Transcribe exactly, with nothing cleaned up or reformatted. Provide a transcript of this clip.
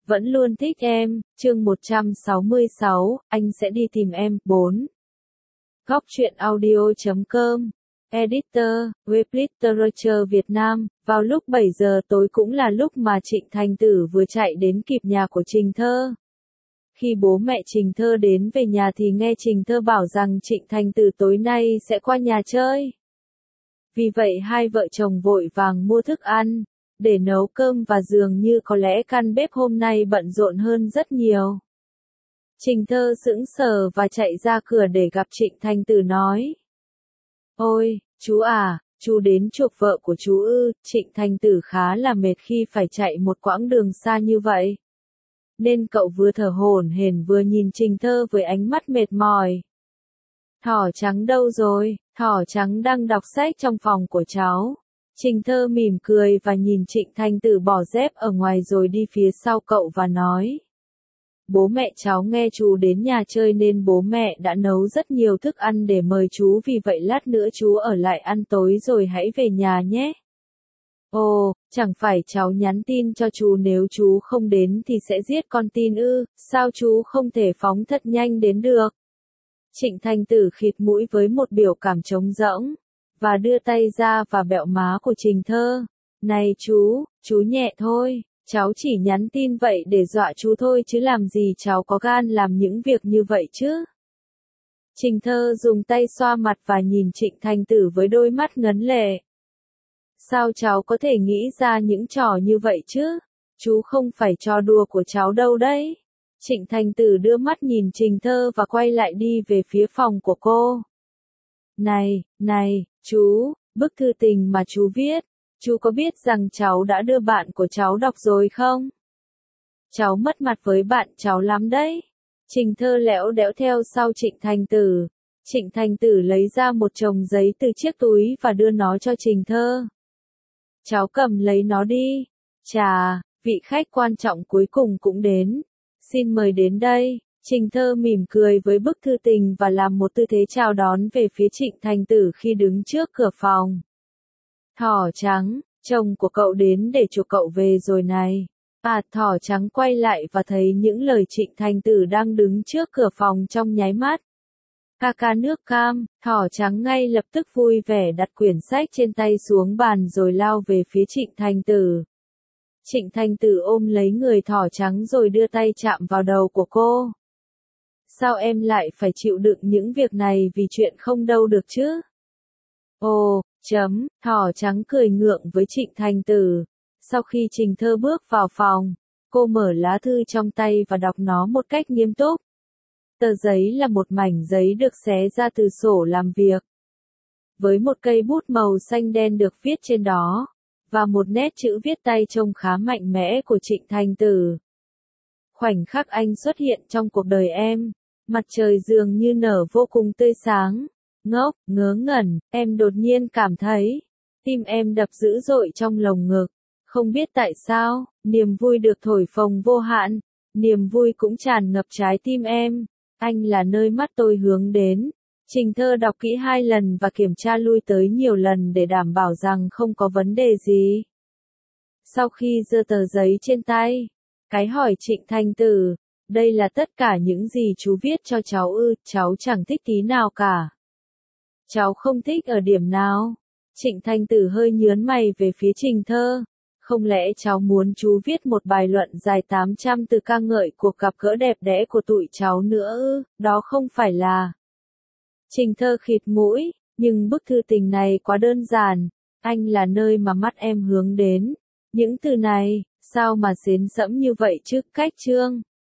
vẫn luôn thích em, chương một trăm sáu mươi sáu, anh sẽ đi tìm em, bốn. Góc truyện audio chấm com, Editor, web literature Việt Nam, vào lúc bảy giờ tối cũng là lúc mà Trịnh Thành Tử vừa chạy đến kịp nhà của Trình Thơ. Khi bố mẹ Trình Thơ đến về nhà thì nghe Trình Thơ bảo rằng Trịnh Thành Tử tối nay sẽ qua nhà chơi. Vì vậy hai vợ chồng vội vàng mua thức ăn, để nấu cơm và dường như có lẽ căn bếp hôm nay bận rộn hơn rất nhiều. Trình Thơ sững sờ và chạy ra cửa để gặp Trịnh Thành Tử nói. Ôi, chú à, chú đến chuộc vợ của chú ư? Trịnh Thành Tử khá là mệt khi phải chạy một quãng đường xa như vậy. Nên cậu vừa thở hổn hển vừa nhìn Trình Thơ với ánh mắt mệt mỏi. Thỏ trắng đâu rồi? Thỏ trắng đang đọc sách trong phòng của cháu. Trình Thơ mỉm cười và nhìn Trịnh Thành Tử bỏ dép ở ngoài rồi đi phía sau cậu và nói. Bố mẹ cháu nghe chú đến nhà chơi nên bố mẹ đã nấu rất nhiều thức ăn để mời chú, vì vậy lát nữa chú ở lại ăn tối rồi hãy về nhà nhé. Ồ, chẳng phải cháu nhắn tin cho chú nếu chú không đến thì sẽ giết con tin ư? Sao chú không thể phóng thật nhanh đến được? Trịnh Thành Tử khịt mũi với một biểu cảm trống rỗng, và đưa tay ra và bẹo má của Trình Thơ. Này chú, chú nhẹ thôi, cháu chỉ nhắn tin vậy để dọa chú thôi chứ làm gì cháu có gan làm những việc như vậy chứ? Trình Thơ dùng tay xoa mặt và nhìn Trịnh Thành Tử với đôi mắt ngấn lệ. Sao cháu có thể nghĩ ra những trò như vậy chứ? Chú không phải trò đùa của cháu đâu đấy. Trịnh Thành Tử đưa mắt nhìn Trình Thơ và quay lại đi về phía phòng của cô. Này, này, chú, bức thư tình mà chú viết, chú có biết rằng cháu đã đưa bạn của cháu đọc rồi không? Cháu mất mặt với bạn cháu lắm đấy. Trình Thơ lẽo đẽo theo sau Trịnh Thành Tử. Trịnh Thành Tử lấy ra một chồng giấy từ chiếc túi và đưa nó cho Trình Thơ. Cháu cầm lấy nó đi. Chà, vị khách quan trọng cuối cùng cũng đến. Xin mời đến đây. Trình Thơ mỉm cười với bức thư tình và làm một tư thế chào đón về phía Trịnh Thành Tử khi đứng trước cửa phòng. Thỏ trắng, chồng của cậu đến để chuộc cậu về rồi này. À, thỏ trắng quay lại và thấy những lời Trịnh Thành Tử đang đứng trước cửa phòng trong nháy mắt. Ca ca nước cam, thỏ trắng ngay lập tức vui vẻ đặt quyển sách trên tay xuống bàn rồi lao về phía Trịnh Thành Tử. Trịnh Thành Tử ôm lấy người thỏ trắng rồi đưa tay chạm vào đầu của cô. Sao em lại phải chịu đựng những việc này vì chuyện không đâu được chứ? Ồ, chấm, thỏ trắng cười ngượng với Trịnh Thành Tử. Sau khi Trình Thơ bước vào phòng, cô mở lá thư trong tay và đọc nó một cách nghiêm túc. Tờ giấy là một mảnh giấy được xé ra từ sổ làm việc. Với một cây bút màu xanh đen được viết trên đó, và một nét chữ viết tay trông khá mạnh mẽ của Trịnh Thành Tử. Khoảnh khắc anh xuất hiện trong cuộc đời em, mặt trời dường như nở vô cùng tươi sáng. Ngốc, ngớ ngẩn, em đột nhiên cảm thấy, tim em đập dữ dội trong lồng ngực. Không biết tại sao, niềm vui được thổi phồng vô hạn, niềm vui cũng tràn ngập trái tim em. Anh là nơi mắt tôi hướng đến. Trình Thơ đọc kỹ hai lần và kiểm tra lui tới nhiều lần để đảm bảo rằng không có vấn đề gì. Sau khi giơ tờ giấy trên tay, cái hỏi Trịnh Thành Tử, đây là tất cả những gì chú viết cho cháu ư? Cháu chẳng thích tí nào cả. Cháu không thích ở điểm nào? Trịnh Thành Tử hơi nhướng mày về phía Trình Thơ. Không lẽ cháu muốn chú viết một bài luận dài tám trăm từ ca ngợi cuộc gặp gỡ đẹp đẽ của tụi cháu nữa ư? Đó không phải là... Trình Thơ khịt mũi, nhưng bức thư tình này quá đơn giản. Anh là nơi mà mắt em hướng đến. Những từ này, sao mà xến sẫm như vậy chứ? Cách chương.